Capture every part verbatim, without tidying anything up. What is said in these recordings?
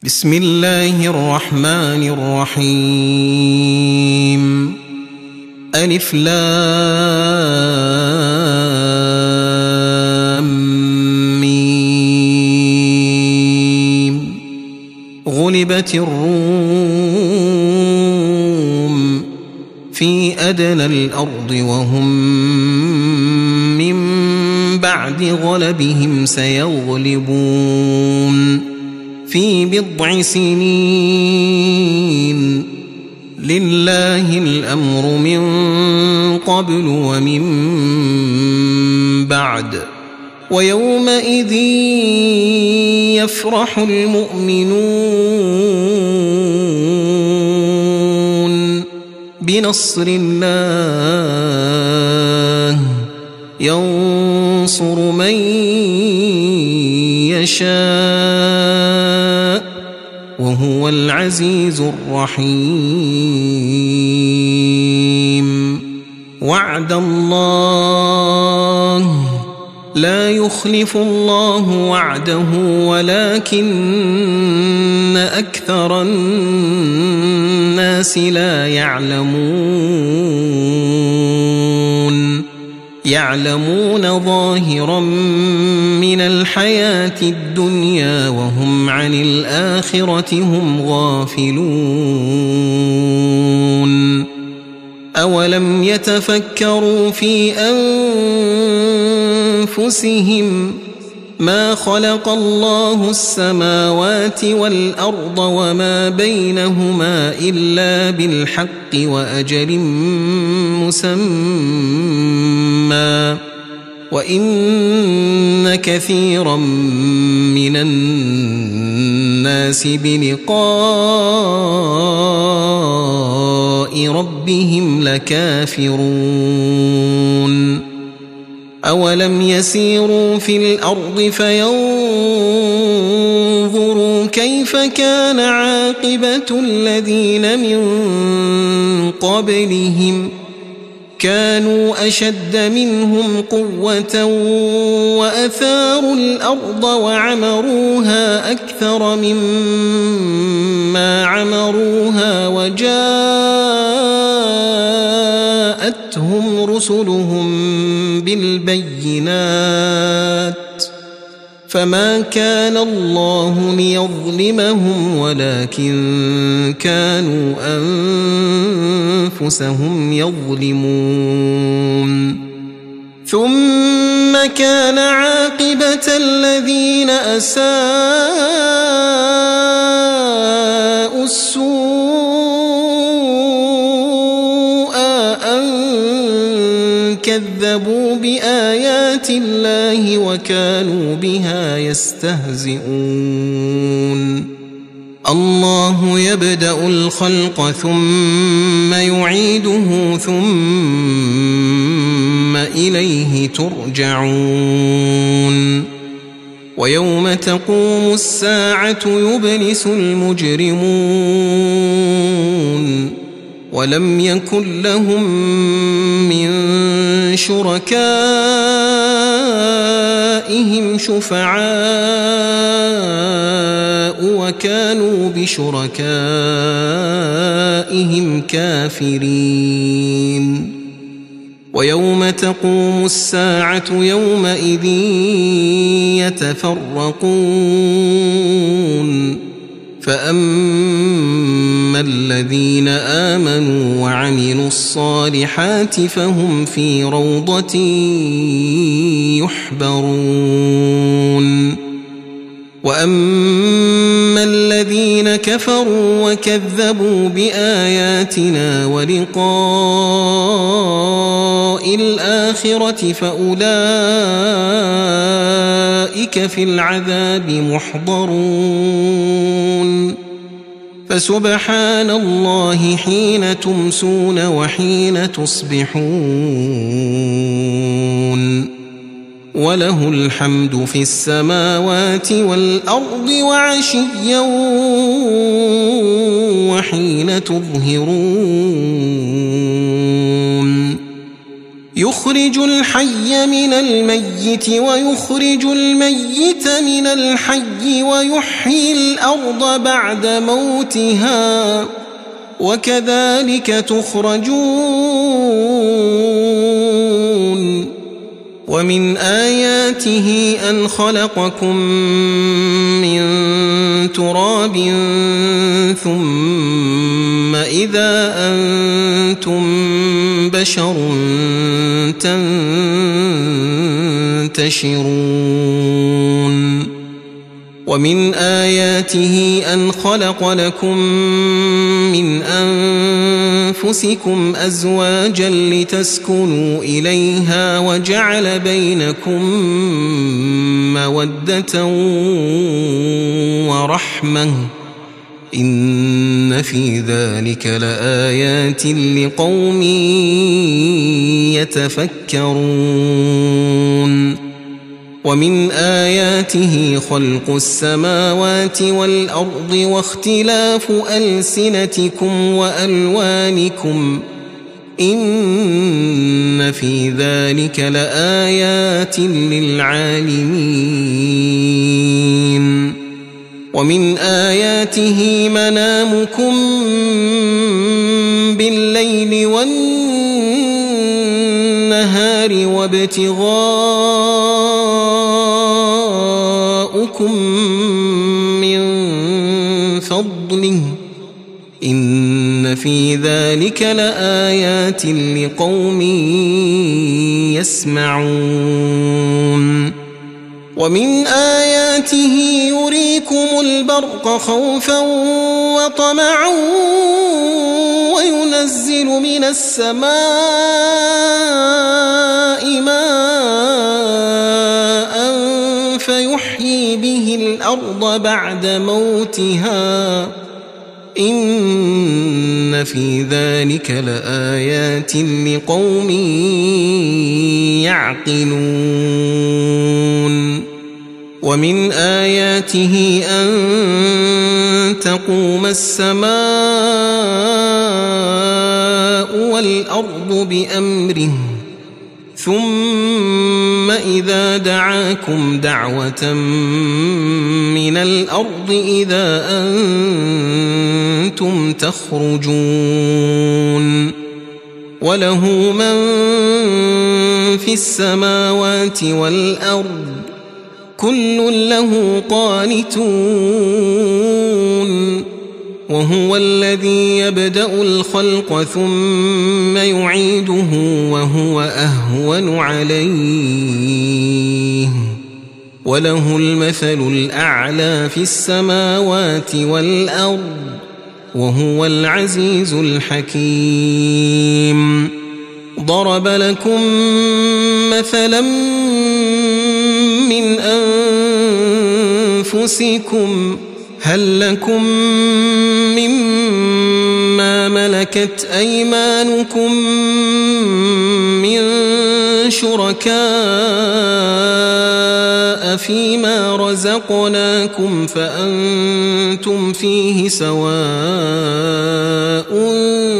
بسم الله الرحمن الرحيم. ألف لام ميم. غلبت الروم في أدنى الأرض وهم من بعد غلبهم سيغلبون في بضع سنين. لله الأمر من قبل ومن بعد ويومئذ يفرح المؤمنون بنصر الله ينصر من يشاء وهو العزيز الرحيم. وعد الله لا يخلف الله وعده ولكن أكثر الناس لا يعلمون يعلمون ظاهرا من الحياة الدنيا وهم عن الآخرة هم غافلون. أولم يتفكروا في أنفسهم ما خلق الله السماوات والأرض وما بينهما إلا بالحق وأجل مسمى وإن كثيرا من الناس بلقاء ربهم لكافرون. أولم يسيروا في الأرض فينظروا كيف كان عاقبة الذين من قبلهم كانوا أشد منهم قوة وأثاروا الأرض وعمروها أكثر مما عمروها وجاءتهم رسلهم بالبينات فما كان الله ليظلمهم ولكن كانوا أنفسهم يظلمون. ثم كان عاقبة الذين أساءوا السوء أن كذبوا بآيات الله وكانوا بها يستهزئون. الله يبدأ الخلق ثم يعيده ثم إليه ترجعون. ويوم تقوم الساعة يبلس المجرمون ولم يكن لهم من شركائهم شفعاء وكانوا بشركائهم كافرين. ويوم تقوم الساعة يومئذ يتفرقون فأما الذين آمنوا وعملوا الصالحات فهم في روضة يحبرون. وأما الذين كفروا وكذبوا بآياتنا ولقاء الآخرة فأولئك في العذاب محضرون. فسبحان الله حين تمسون وحين تصبحون وله الحمد في السماوات والأرض وعشيا وحين تظهرون. يخرج الحي من الميت ويخرج الميت من الحي ويحيي الأرض بعد موتها وكذلك تخرجون ومن آياته أن خلقكم من تراب ثم إذا أنتم بشر تنتشرون ومن آياته أن خلق لكم من أنفسكم أزواجا لتسكنوا إليها وجعل بينكم مودة ورحمة إن في ذلك لآيات لقوم يتفكرون ومن آياته خلق السماوات والأرض واختلاف ألسنتكم وألوانكم إن في ذلك لآيات للعالمين ومن آياته منامكم بالليل والنهار وابتغاؤكم من فضله إن في ذلك لآيات لقوم يسمعون ومن آياته يريكم البرق خوفا وطمعا وينزل من السماء ماء فيحيي به الأرض بعد موتها إن في ذلك لآيات لقوم يعقلون ومن آياته أن تقوم السماء والأرض بأمره ثم إذا دعاكم دعوة من الأرض إذا أنتم تخرجون وله من في السماوات والأرض كل له قانتون وهو الذي يبدأ الخلق ثم يعيده وهو أهون عليه وله المثل الأعلى في السماوات والأرض وهو العزيز الحكيم ضرب لكم مثلا من أنفسكم هل لكم مما ملكت أيمانكم من شركاء فيما رزقناكم فأنتم فيه سواء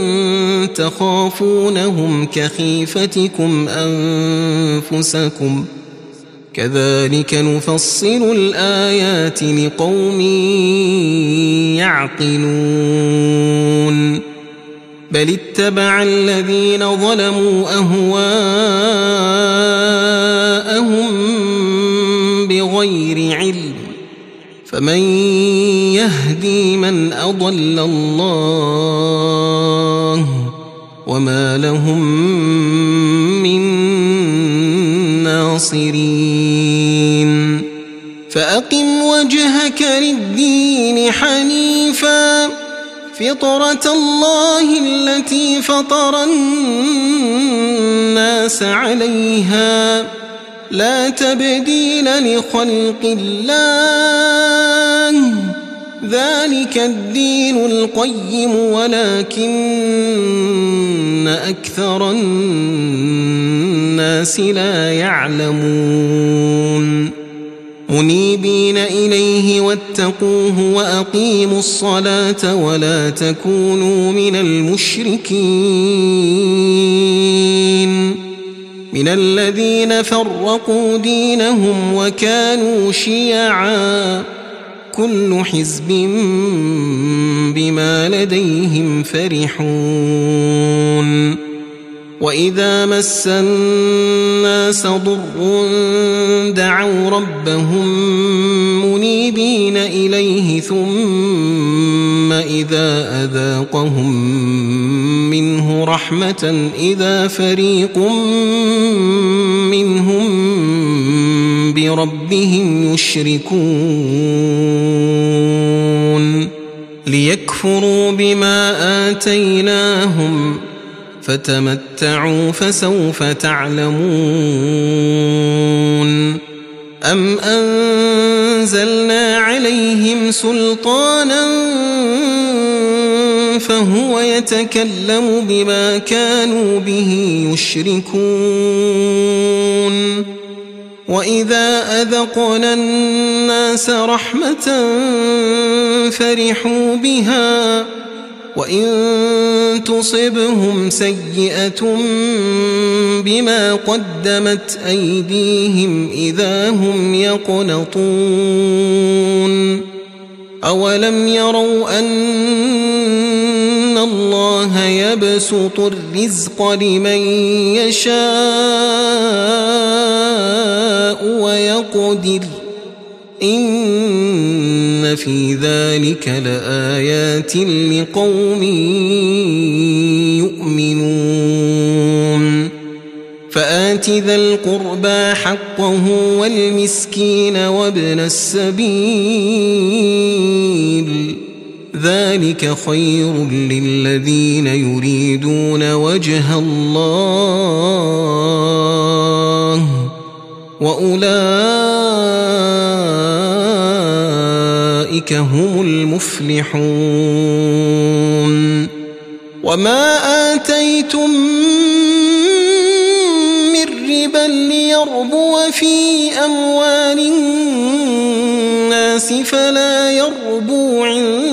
تخافونهم كخيفتكم أنفسكم كذلك نفصل الآيات لقوم يعقلون بل اتبع الذين ظلموا أهواءهم بغير علم فمن يهدي من أضل الله وما لهم من ناصرين فأقم وجهك للدين حنيفا فطرة الله التي فطر الناس عليها لا تبديل لخلق الله ذلك الدين القيم ولكن أكثر الناس لا يعلمون منيبين إليه واتقوه وأقيموا الصلاة ولا تكونوا من المشركين من الذين فرقوا دينهم وكانوا شيعا كل حزب بما لديهم فرحون وإذا مس الناس ضر دعوا ربهم منيبين إليه ثم إذا أذاقهم منه رحمة إذا فريق منهم بربهم يشركون ليكفروا بما آتيناهم فتمتعوا فسوف تعلمون أم أنزلنا عليهم سلطانا فهو يتكلم بما كانوا به يشركون وإذا أذقنا الناس رحمة فرحوا بها وإن تصبهم سيئة بما قدمت أيديهم إذا هم يقنطون أولم يروا أن الله يبسط الرزق لمن يشاء ويقدر إن في ذلك لآيات لقوم يؤمنون فآت ذا القربى حقه والمسكين وابن السبيل ذلك خير للذين يريدون وجه الله وأولئك هم المفلحون وما آتيتم من ربا ليربو في أموال الناس فلا يربو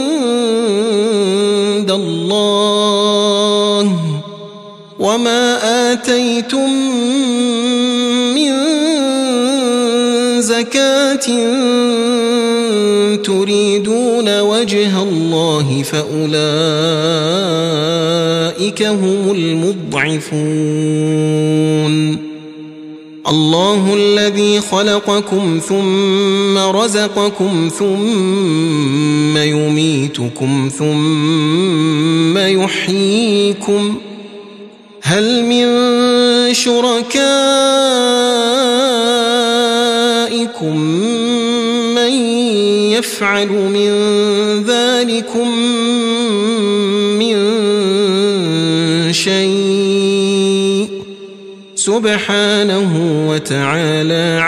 عند الله وما آتيتم من زكاة تريدون وجه الله فأولئك هم المضعفون الله الذي خلقكم ثم رزقكم ثم يميتكم ثم يحييكم هل من شركائكم من يفعل من ذلكم من شيء سبحانه وتعالى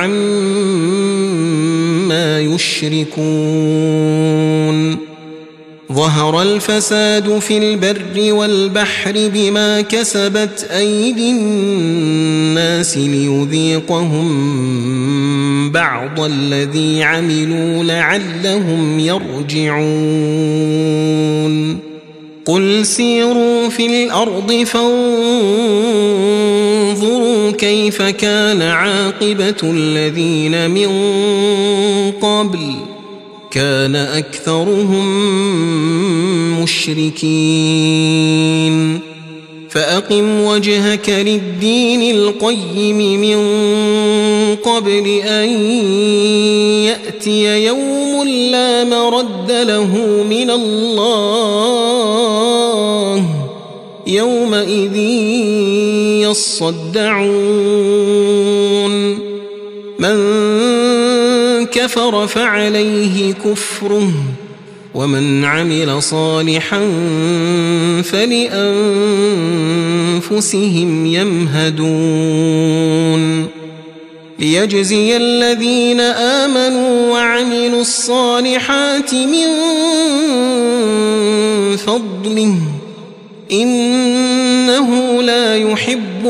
عما يشركون ظهر الفساد في البر والبحر بما كسبت أيدي الناس ليذيقهم بعض الذي عملوا لعلهم يرجعون قل سيروا في الأرض فانظروا كيف كان عاقبة الذين من قبل كان أكثرهم مشركين فأقم وجهك للدين القيم من قبل أن يأتي يوم لا مرد له من الله يومئذ يصدعون من كفر فعليه كفره ومن عمل صالحا فلأنفسهم يمهدون ليجزي الذين آمنوا وعملوا الصالحات من فضله إنه لا يحب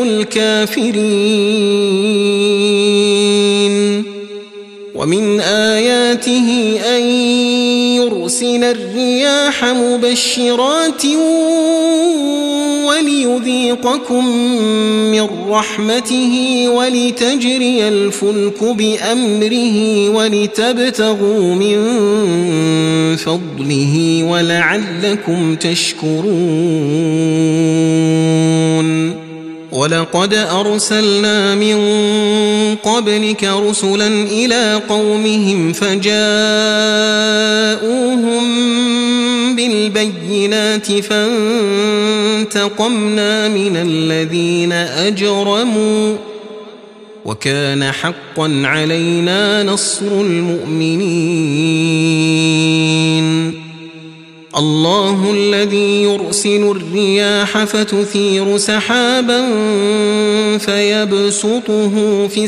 الكافرين ومن آياته أن يرسل ليرسل الرياح مبشرات وليذيقكم من رحمته ولتجري الفلك بأمره ولتبتغوا من فضله ولعلكم تشكرون ولقد أرسلنا من قبلك رسلا إلى قومهم فجاءوهم بالبينات فانتقمنا من الذين أجرموا وكان حقا علينا نصر المؤمنين الله الذي يرسل الرياح فتثير سحابا فيبسطه في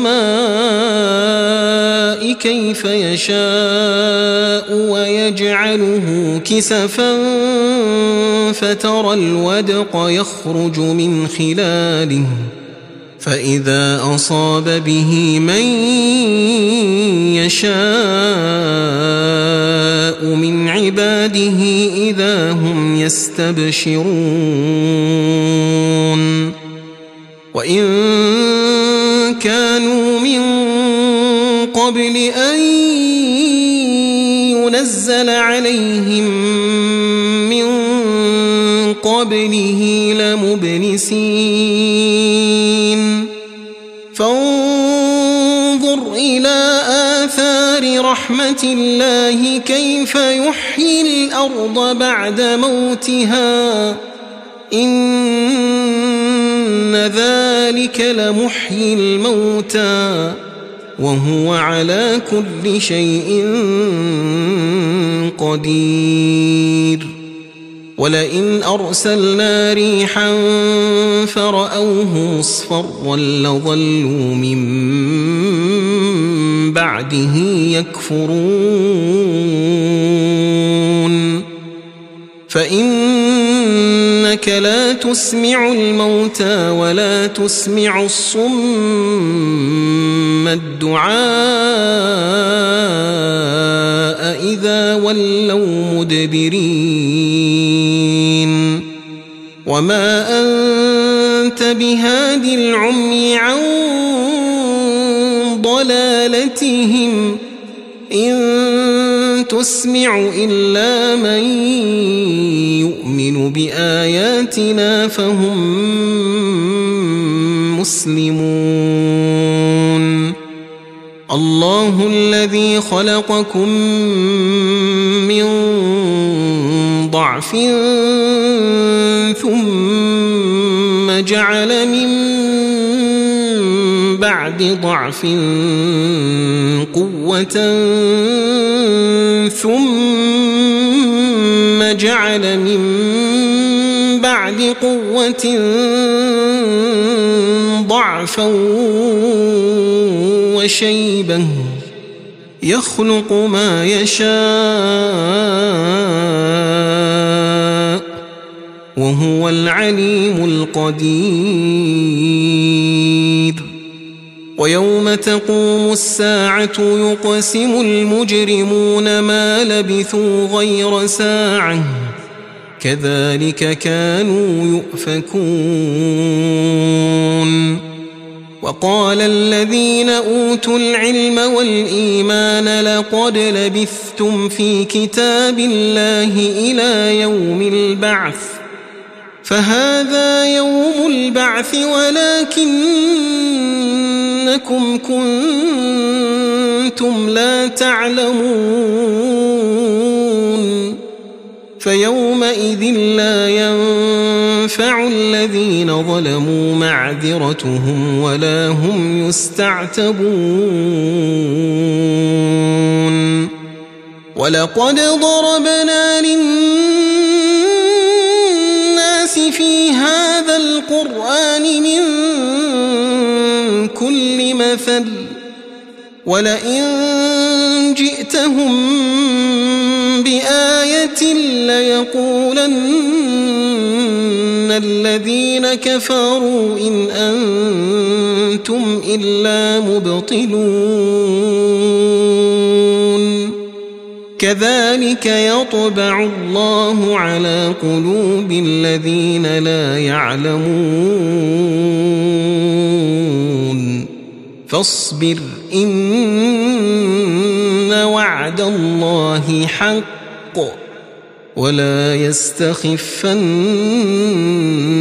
السماء كيف يشاء ويجعله كسفا فترى الودق يخرج من خلاله فإذا أصاب به من يشاء من عباده إذا هم يستبشرون وإن كانوا من قبل أن ينزل عليهم من قبله لمبلسين فانظر إلى آثار رحمة الله كيف يحيي الأرض بعد موتها إن ذلك لمحيي الموتى وهو على كل شيء قدير ولئن أرسلنا ريحا فرأوه مصفرا لظلوا من بعده يكفرون فإنك لا تسمع الموتى ولا تسمع الصم الدعاء إذا ولوا مدبرين وما أنت بهاد العمي عن ضلالتهم إن تسمع إلا من يؤمن بآياتنا فهم مسلمون الله الذي خلقكم من ضعف ثم جعل من بعد ضعف قوة ثم جعل من بعد قوة ضعفا وشيبا يخلق ما يشاء وهو العليم القدير ويوم تقوم الساعة يقسم المجرمون ما لبثوا غير ساعة كذلك كانوا يؤفكون وقال الذين أوتوا العلم والإيمان لقد لبثتم في كتاب الله إلى يوم البعث فهذا يوم البعث ولكنكم كنتم لا تعلمون فيومئذ لا ينفع الذين ظلموا معذرتهم ولا هم يستعتبون ولقد ضربنا للناس في هذا القرآن من كل مثل ولئن جئتهم بآية ليقولن الذين كفروا إن أنتم إلا مبطلون كذلك يطبع الله على قلوب الذين لا يعلمون فاصبر إن وعد الله حق ولا يستخفنك الذين لا يوقنون.